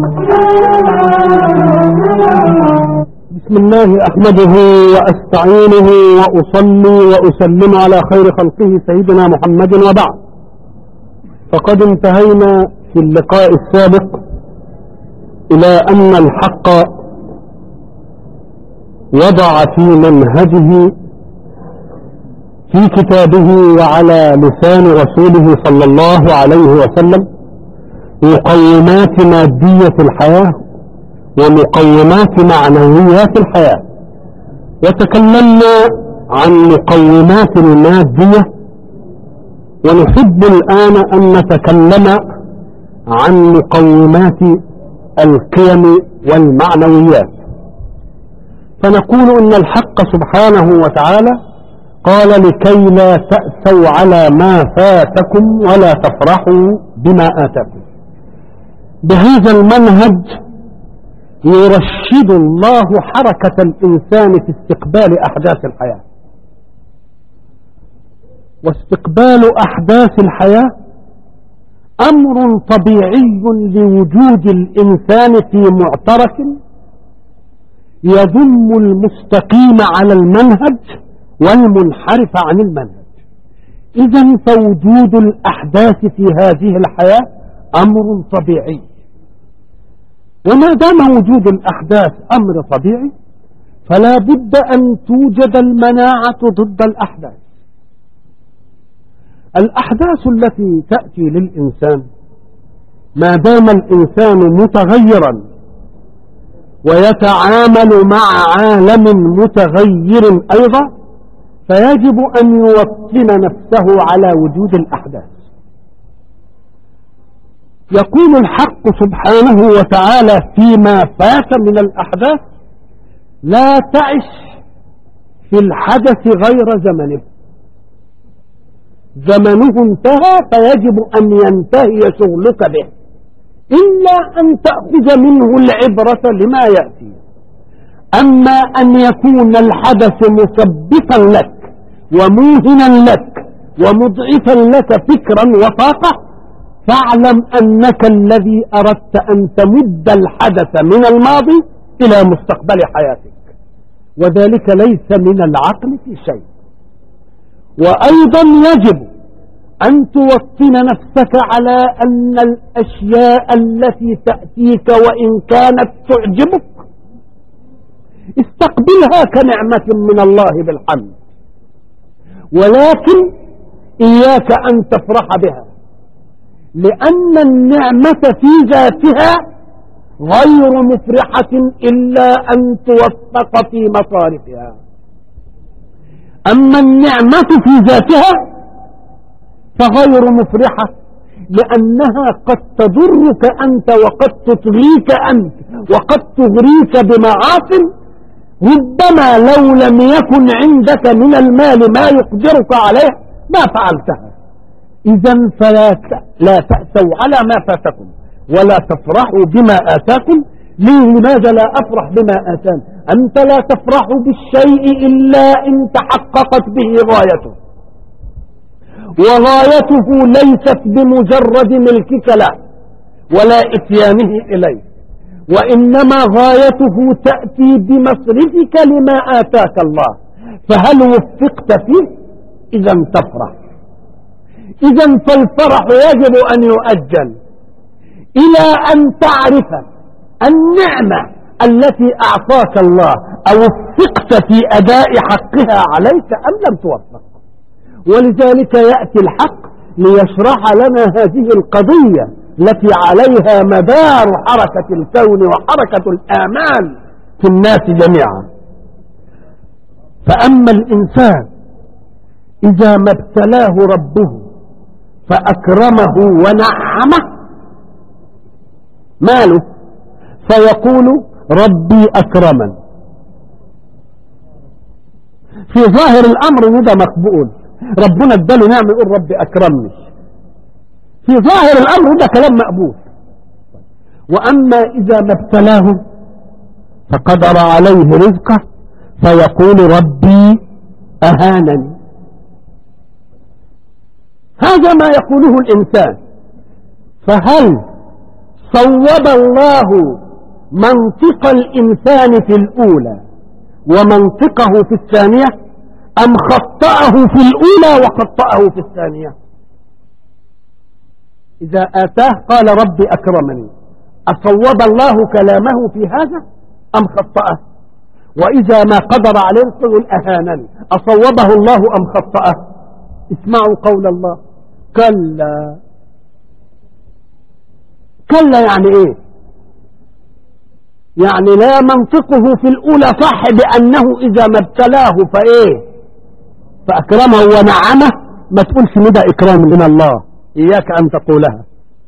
بسم الله أحمده وأستعينه وأصلي وأسلم على خير خلقه سيدنا محمد وبعد. فقد انتهينا في اللقاء السابق إلى أن الحق وضع في منهجه في كتابه وعلى لسان رسوله صلى الله عليه وسلم مقومات مادية الحياة ومقومات معنويات الحياة، وتكلمنا عن مقومات المادية، ونحب الآن أن نتكلم عن مقومات القيم والمعنويات. فنقول إن الحق سبحانه وتعالى قال: لكي لا تأسوا على ما فاتكم ولا تفرحوا بما آتاكم. بهذا المنهج يرشد الله حركة الإنسان في استقبال أحداث الحياة، واستقبال أحداث الحياة أمر طبيعي لوجود الإنسان في معترك يضم المستقيم على المنهج والمنحرف عن المنهج. إذن فوجود الأحداث في هذه الحياة أمر طبيعي، وما دام وجود الأحداث أمر طبيعي فلا بد أن توجد المناعة ضد الأحداث. الأحداث التي تأتي للإنسان ما دام الإنسان متغيرا ويتعامل مع عالم متغير أيضا، فيجب أن يوطن نفسه على وجود الأحداث. يقول الحق سبحانه وتعالى فيما فات من الأحداث: لا تعش في الحدث غير زمنه. زمنه انتهى فيجب أن ينتهي شغلك به، إلا أن تأخذ منه العبرة لما يأتي. أما أن يكون الحدث مثبتا لك وموهنا لك ومضعفا لك فكرا وطاقة، فاعلم أنك الذي أردت أن تمد الحدث من الماضي إلى مستقبل حياتك، وذلك ليس من العقل في شيء. وأيضا يجب أن توطن نفسك على أن الأشياء التي تأتيك وإن كانت تعجبك استقبلها كنعمة من الله بالحمد، ولكن إياك أن تفرح بها، لأن النعمة في ذاتها غير مفرحة إلا أن توفق في مصارفها. أما النعمة في ذاتها فغير مفرحة، لأنها قد تضرك أنت وقد تطغيك أنت وقد تغريك بمعاصٍ ربما لو لم يكن عندك من المال ما يقدرك عليه ما فعلتها. إذن فلا تأسوا على ما فاتكم ولا تفرحوا بما آتاكم. لماذا لا أفرح بما آتاني؟ أنت لا تفرح بالشيء إلا إن تحققت به غايته، وغايته ليست بمجرد ملكك له ولا إتيانه إليه، وإنما غايته تأتي بمصرفك لما آتاك الله. فهل وفقت فيه؟ إذن تفرح. إذن فالفرح يجب أن يؤجل إلى أن تعرف النعمة التي أعطاك الله أوفقت في أداء حقها عليك أم لم توفق. ولذلك يأتي الحق ليشرح لنا هذه القضية التي عليها مدار حركة الكون وحركة الآمال في الناس جميعا. فأما الإنسان إذا ما ابتلاه ربه فأكرمه ونعمه ماله فيقول: ربي أكرمن. في ظاهر الأمر ده مقبول، ربنا اداله نعمة يقول ربي أكرمني، في ظاهر الأمر ده كلام مقبول. وأما إذا ما ابتلاه فقدر عليه رزقه فيقول: ربي أهانني. هذا ما يقوله الإنسان. فهل صوب الله منطق الإنسان في الأولى ومنطقه في الثانية أم خطأه في الأولى وخطأه في الثانية؟ إذا آتاه قال ربي أكرمني، أصوب الله كلامه في هذا أم خطأه؟ وإذا ما قدر عليه يقول أهانني، أصوبه الله أم خطأه؟ اسمعوا قول الله كلا. كلا يعني إيه؟ يعني لا منطقه في الأولى صح بأنه إذا ما ابتلاه فإيه فأكرمه ونعمه، ما تقولش ندى إكرام من الله، إياك أن تقولها.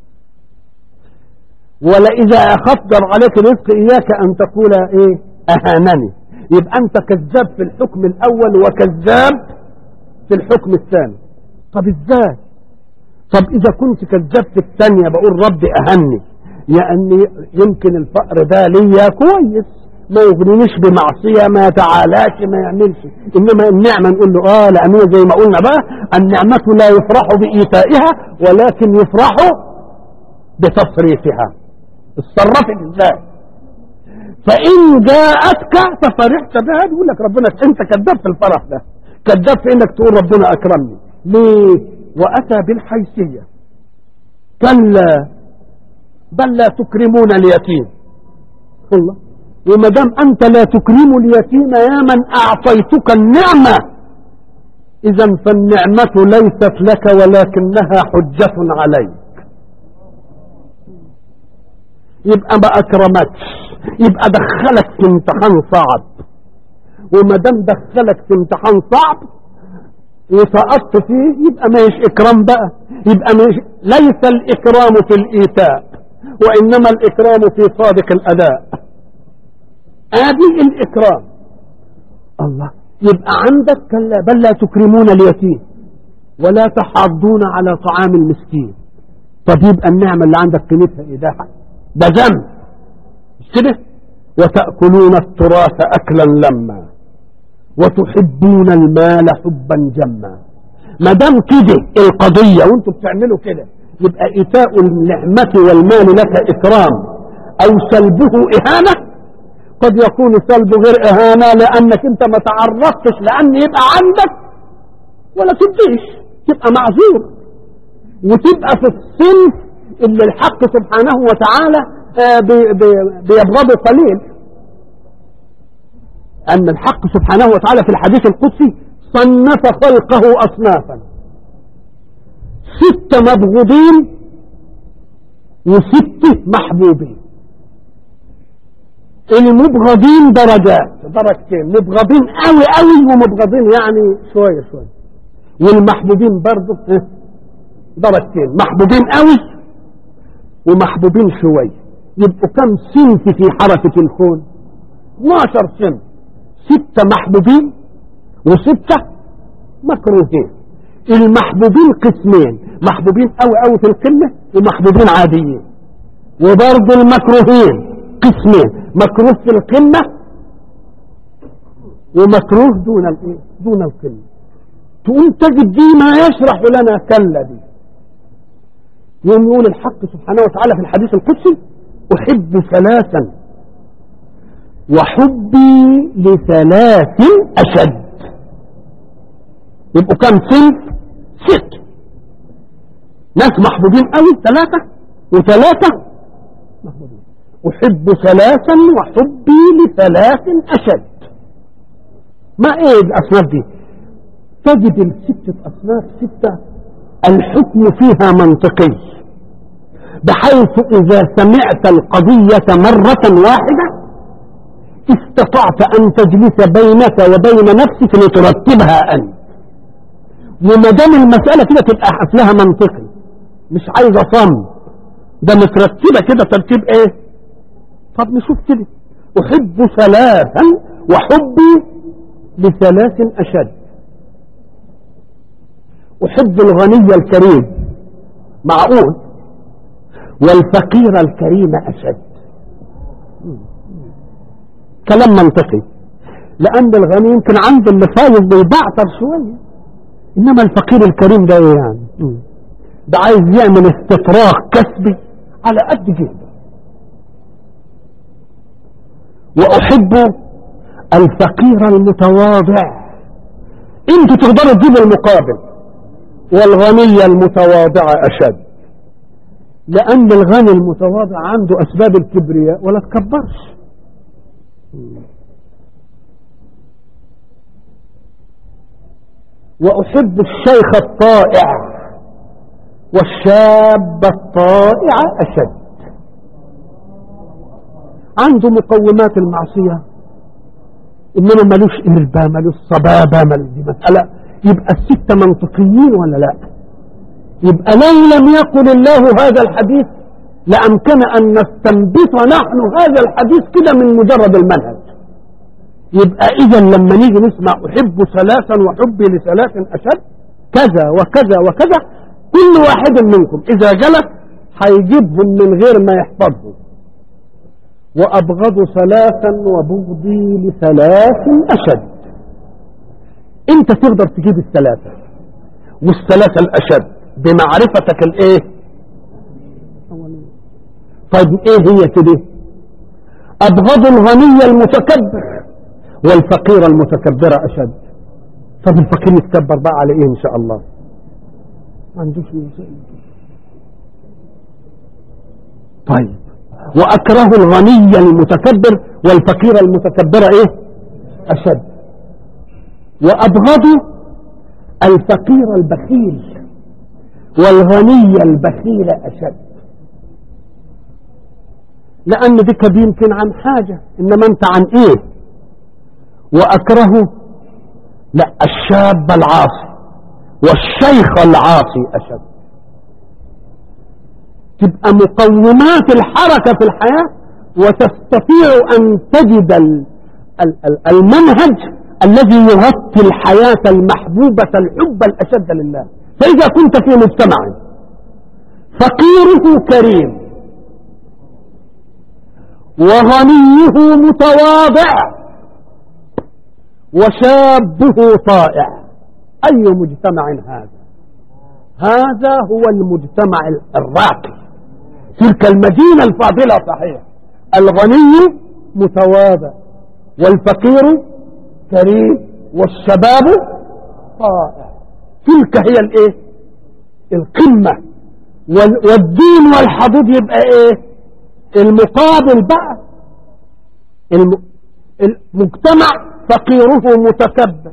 ولا إذا أخفضر عليك الرزق إياك أن تقول إيه أهانني. يبقى أنت كذاب في الحكم الأول وكذاب في الحكم الثاني. طب إزاي؟ طب إذا كنت كذاب في الثانية بقول ربي أهني، يعني يمكن الفقر ده ليا كويس ما يغنينيش بمعصية ما يتعالاش ما يعملش، إنما النعمة نقول له لأنه زي ما قلنا بقى النعمة لا يفرح بإيتائها ولكن يفرح بتصريفها. اتصرفت ازاي؟ فإن جاءتك ففرحت بها يقول لك ربنا أنت كذاب في الفرح ده، كذاب في إنك تقول ربنا أكرمني. ليه؟ وأتى بالحيثية. كلا بل لا تكرمون اليتيم. الله، وما دام أنت لا تكرم اليتيم يا من أعطيتك النعمة، إذا فالنعمة ليست لك ولكنها حجة عليك. يبقى ما أكرمكش، يبقى دخلك في امتحان صعب، وما دام دخلك في امتحان صعب وسقطت فيه يبقى ما هيش إكرام بقى، يبقى ليس الإكرام في الإيتاء وإنما الإكرام في صادق الأداء. هذه الإكرام. الله، يبقى عندك كلا بل لا تكرمون اليتيم ولا تحاضون على طعام المسكين. طب يبقى النعمة اللي عندك قيمتها إيه؟ ده ذنب مش كده؟ وتأكلون التراث أكلا لما وتحبون المال حبا جما. ما دام كده القضية وانتم بتعملوا كده يبقى إيتاء النعمة والمال لك إكرام أو سلبه إهانة. قد يكون سلبه غير إهانة لأنك انت ما تعرفتش لأن يبقى عندك ولا تديش، تبقى معذور وتبقى في الصنف اللي الحق سبحانه وتعالى بيبغضه قليل. أن الحق سبحانه وتعالى في الحديث القدسي صنف خلقه أصنافا، 6 مبغوضين و6 محبوبين. المبغضين درجتين، مبغضين قوي قوي ومبغضين يعني شوية شوية، والمحبوبين برضه درجتين، محبوبين قوي ومحبوبين شوية. يبقوا كم صنف في حركة الكون؟ 12 صنف، 6 محبوبين و6 مكروهين. المحبوبين قسمين، محبوبين قوي قوي في القمة ومحبوبين عاديين، وبرضه المكروهين قسمين، مكروه في القمة ومكروه دون القمة. تقوم تجد دي ما يشرح لنا كلا دي. يقول الحق سبحانه وتعالى في الحديث القدسي أحب 3 وحبي ل3 أشد. يبقوا كم صنف؟ 6. ناس محبوبين قوي 3 و3 محبوبين. أحب 3 وحبي ل3 أشد. ما ايه الأصناف دي؟ تجد ال6 أصناف 6 الحكم فيها منطقي، بحيث إذا سمعت القضية مرة واحدة استطعت أن تجلس بينك وبين نفسك لترتبها أنت. وما دام المسألة كده تبقى أصلها منطقي، مش عايزة صم، ده مترتبة كده ترتيب إيه؟ طب نشوف كده. أحب 3 وحبي ل3 أشد. أحب الغني الكريم معقول، والفقير الكريم أشد. كلام منطقي، لأن الغني يمكن عنده اللي فايز بيبعتر شوية، إنما الفقير الكريم ده يعني ده عايز يعمل استفراغ كسبي على قد جهده. وأحب الفقير المتواضع. انتوا تقدروا تجيبوا المقابل. والغني المتواضع أشد، لأن الغني المتواضع عنده أسباب الكبرياء ولا تكبرش. وأحب الشيخ الطائع والشاب الطائع أشد. عنده مقومات المعصية إنما ملوش إربة، ملوش صبابة، ملوش دي مسألة. يبقى الستة منطقيين ولا لا؟ يبقى لو لم يقل الله هذا الحديث لأمكن أن نستنبط نحن هذا الحديث كده من مجرد المنهج. يبقى إذا لما نيجي نسمع أحب ثلاثا وحبي لثلاث أشد كذا وكذا وكذا، كل واحد منكم إذا جلس هيجيبهم من غير ما يحفظهم. وأبغض ثلاثا وبغضي لثلاث أشد. أنت تقدر تجيب الثلاثة والثلاثة الأشد بمعرفتك الإيه؟ طيب إيه هي كده؟ أبغض الغني المتكبر والفقير المتكبر أشد. طب الفقير يتكبر بقى على إيه إن شاء الله؟ ما عندوش شيء. طيب وأكره الغني المتكبر والفقير المتكبر إيه؟ أشد. وأبغض الفقير البخيل والغني البخيل أشد. لأن ذيك يمكن عن حاجة، إنما أنت عن إيه؟ وأكره لا الشاب العاصي والشيخ العاصي أشد. تبقى مقومات الحركة في الحياة وتستطيع أن تجد المنهج الذي يغطي الحياة المحبوبة الحب الأشد لله. فإذا كنت في مجتمع فقيره كريم وغنيه متواضع وشابه طائع، أي مجتمع هذا؟ هذا هو المجتمع الراقي. تلك المدينة الفاضلة صحيح، الغني متواضع والفقير كريم والشباب طائع. تلك هي الايه؟ القمة. والدين والحدود يبقى ايه؟ المقابل بقى. المجتمع فقيره متكبر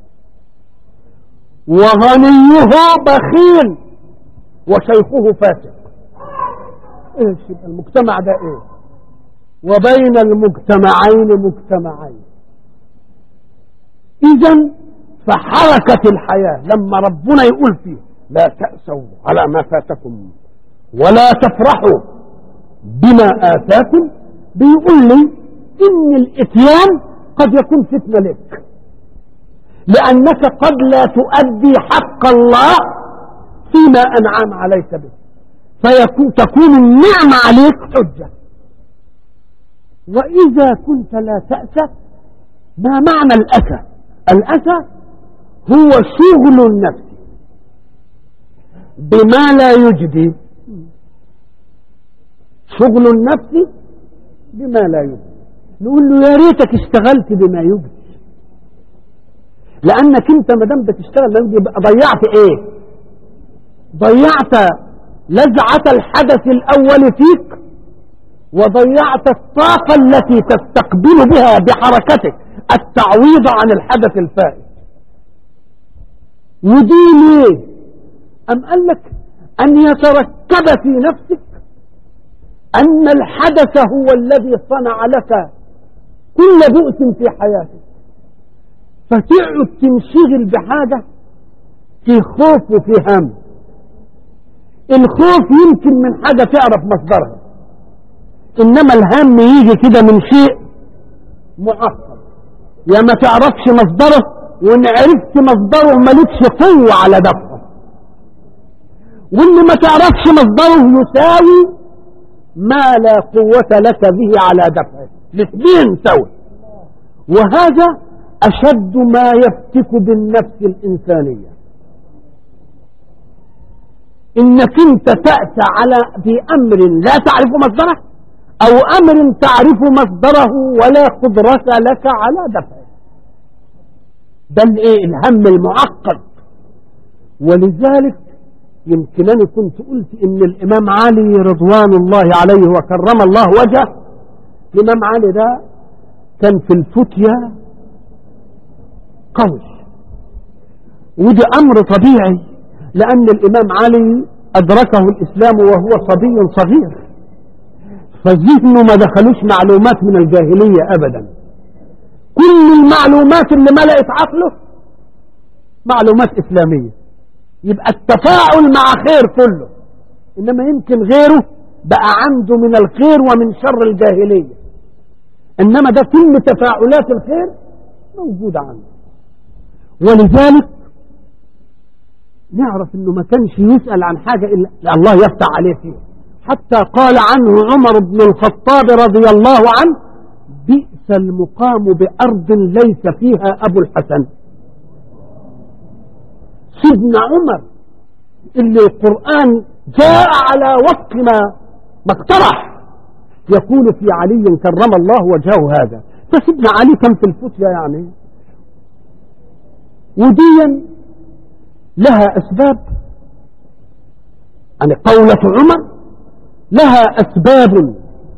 وغنيه بخيل وشيخه فاسق. ايش يبقى المجتمع ده ايه؟ وبين المجتمعين مجتمعين. اذا فحركة الحياة لما ربنا يقول فيه لا تأسوا على ما فاتكم ولا تفرحوا بما آتاكم، بيقول لي ان الاتيان قد يكون فتنة لك، لأنك قد لا تؤدي حق الله فيما أنعم عليك به، فتكون النعمة عليك حجة. وإذا كنت لا تأسى، ما معنى الأسى؟ الأسى هو شغل النفس بما لا يجدي. شغل النفس بما لا يجدي. نقول له يا ريتك اشتغلت بما يجدي، لأنك انت ما دام بتشتغل يبقى ضيعت ايه؟ ضيعت لذعة الحدث الأول فيك، وضيعت الطاقة التي تستقبل بها بحركتك التعويض عن الحدث الفائت. ودي ليه؟ أم قال لك أن يتركب في نفسك أن الحدث هو الذي صنع لك كل بؤس في حياتك، فتقعد تنشغل بحاجة في خوف وفي هم. الخوف يمكن من حاجة تعرف مصدرها، إنما الهم يجي كده من شيء معقد يا ما تعرفش مصدره، وإن عرفت مصدره ملكش قوة على دفعه، وإن ما تعرفش مصدره يساوي ما لا قوة لك به على دفعه. الاثنين سوي. وهذا أشد ما يفتك بالنفس الإنسانية، إنك انت تأتى على بأمر لا تعرف مصدره أو أمر تعرف مصدره ولا قدرة لك على دفعه. ده الهم المعقد. ولذلك يمكن أنا كنت قلت إن الإمام علي رضوان الله عليه وكرم الله وجهه، الإمام علي ده كان في الفتية قوي، وده أمر طبيعي لأن الإمام علي أدركه الإسلام وهو صبي صغير، فذهنه ما دخلوش معلومات من الجاهلية أبدا. كل المعلومات اللي ملأت عقله معلومات إسلامية، يبقى التفاعل مع خير كله. إنما يمكن غيره بقى عنده من الخير ومن شر الجاهلية، إنما ده كل تفاعلات الخير موجودة عنده. ولذلك نعرف إنه ما كانش يسأل عن حاجة إلا الله يفتح عليه فيها، حتى قال عنه عمر بن الخطاب رضي الله عنه: بئس المقام بأرض ليس فيها أبو الحسن. سيدنا عمر اللي القرآن جاء على وفق ما اقترح يقول في علي كرم الله وجهه هذا، فسيدنا علي كان في الفتية يعني، وديا لها أسباب. يعني قولة عمر لها أسباب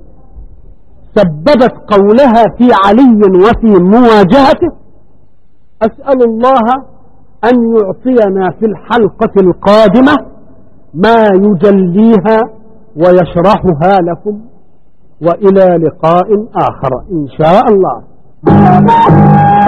سببت قولها في علي وفي مواجهته. أسأل الله أن يعطينا في الحلقة القادمة ما يجليها ويشرحها لكم، وإلى لقاء آخر إن شاء الله.